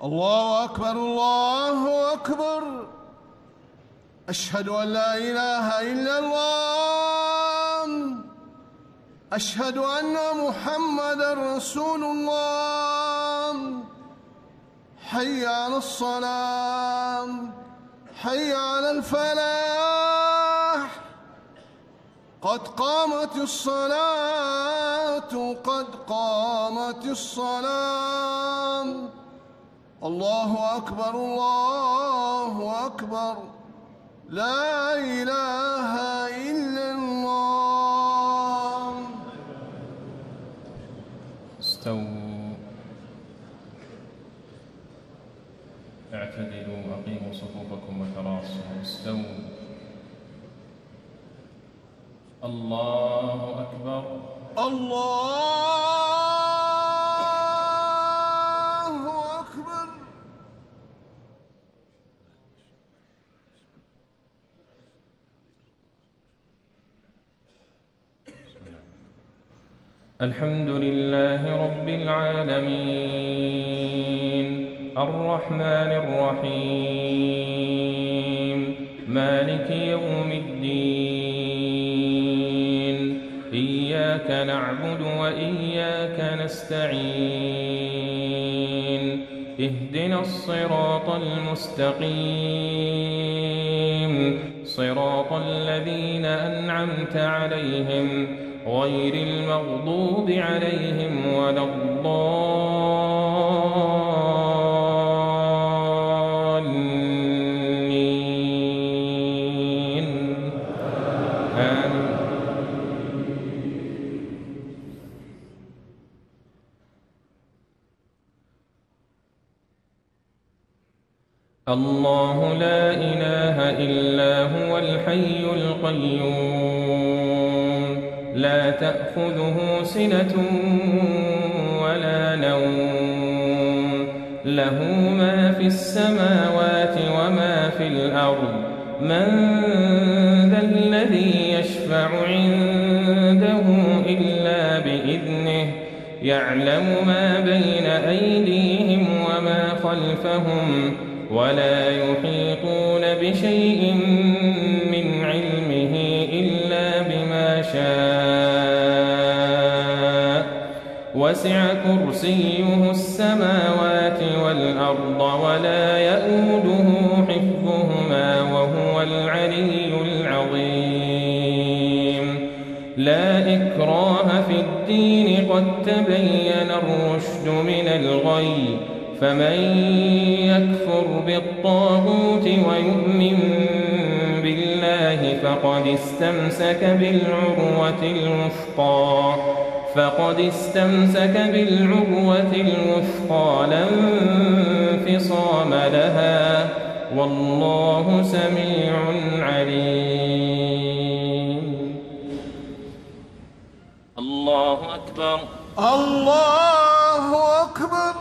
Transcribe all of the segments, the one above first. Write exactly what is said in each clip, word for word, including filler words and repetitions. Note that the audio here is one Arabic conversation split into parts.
الله أكبر الله أكبر. أشهد أن لا إله إلا الله. أشهد أن محمدًا رسول الله. حي على الصلاة، حي على الفلاح. قد قامت الصلاة، قد قامت الصلاة. الله أكبر الله أكبر. لا إله إلا الله. استووا، اعتدلوا، أقيموا صفوفكم وتراصوا. استووا. الله أكبر. الله أكبر. الحمد لله رب العالمين، الرحمن الرحيم، مالك يوم الدين. إياك نعبد وإياك نستعين. اهدنا الصراط المستقيم، صراط الذين أنعمت عليهم غير المغضوب عليهم ولا الضالين. آمين. الله لا إله إلا هو الحي القيوم، لا تأخذه سنة ولا نوم، له ما في السماوات وما في الأرض. من ذا الذي يشفع عنده إلا بإذنه، يعلم ما بين أيديهم وما خلفهم، ولا يحيطون بشيء من علمه إلا بما شاء. وسع كرسيه السماوات والأرض ولا يئوده حفظهما وهو العلي العظيم. لا إكراه في الدين، قد تبين الرشد من الغي. فمن يكفر بالطاغوت ويؤمن بالله فقد استمسك بالعروة الوثقى فقد استمسك بالعروة الوثقى لا انفصام لها، والله سميع عليم. الله أكبر. الله أكبر.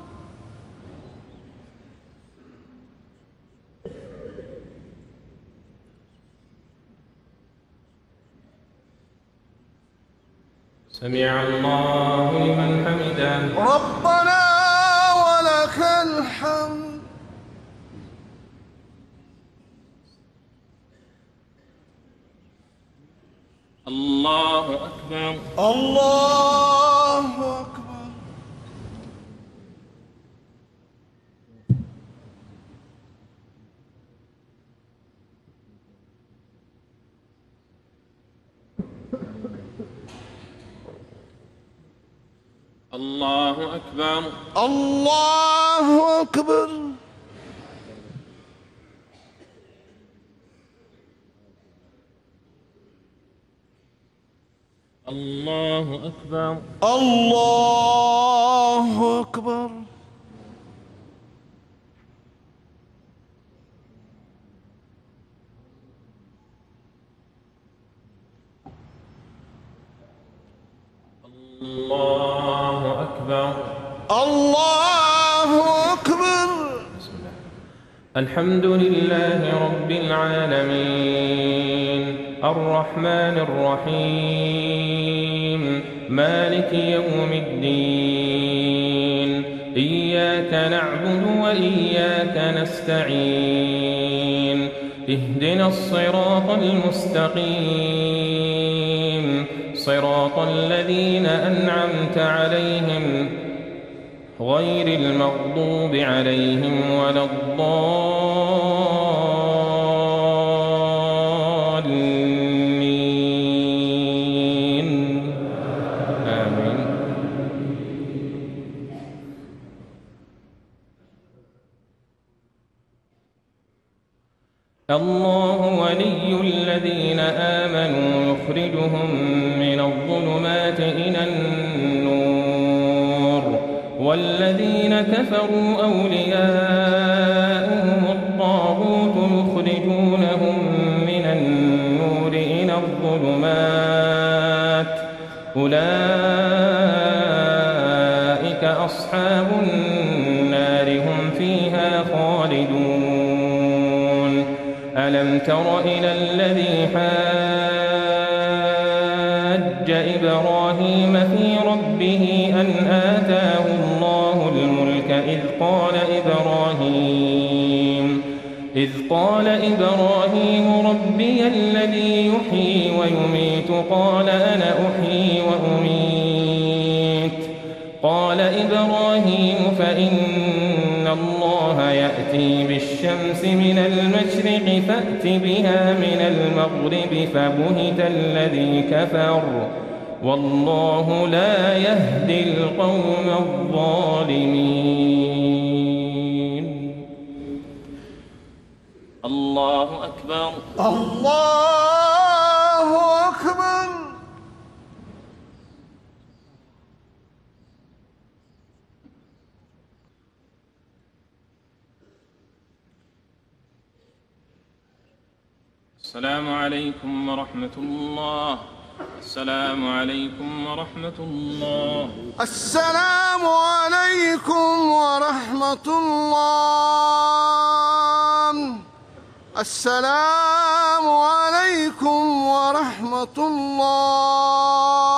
سمع الله لمن حمده. ربنا ولك الحمد. الله أكبر. الله أكبر. الله أكبر. الله أكبر. الله أكبر. الله أكبر. الله أكبر. الله أكبر. بسم الله. الحمد لله رب العالمين، الرحمن الرحيم، مالك يوم الدين. إياك نعبد وإياك نستعين اهدنا الصراط المستقيم صراط الذين أنعمت عليهم غير المغضوب عليهم ولا الضالين آمين. الله ولي الذين آمنوا يخرجهم من الظلمات إلى النور والذين كفروا أولياؤهم الطاغوت يخرجونهم من النور إلى الظلمات أولئك أصحاب النار هم فيها خالدون. ألم تر إلى الذي حاج إبراهيم في ربه أن آتاه الله الملك إذ قال إبراهيم إذ قال إبراهيم ربي الذي يحيي ويميت قال أنا أحيي وأميت قال إبراهيم فإن الله يأتي بالشمس من المشرق فأت بها من المغرب فبهت الذي كفر والله لا يهدي القوم الظالمين. الله أكبر. الله أكبر. السلام عليكم ورحمة الله. السلام عليكم ورحمة الله. السلام عليكم ورحمة الله. السلام عليكم ورحمة الله.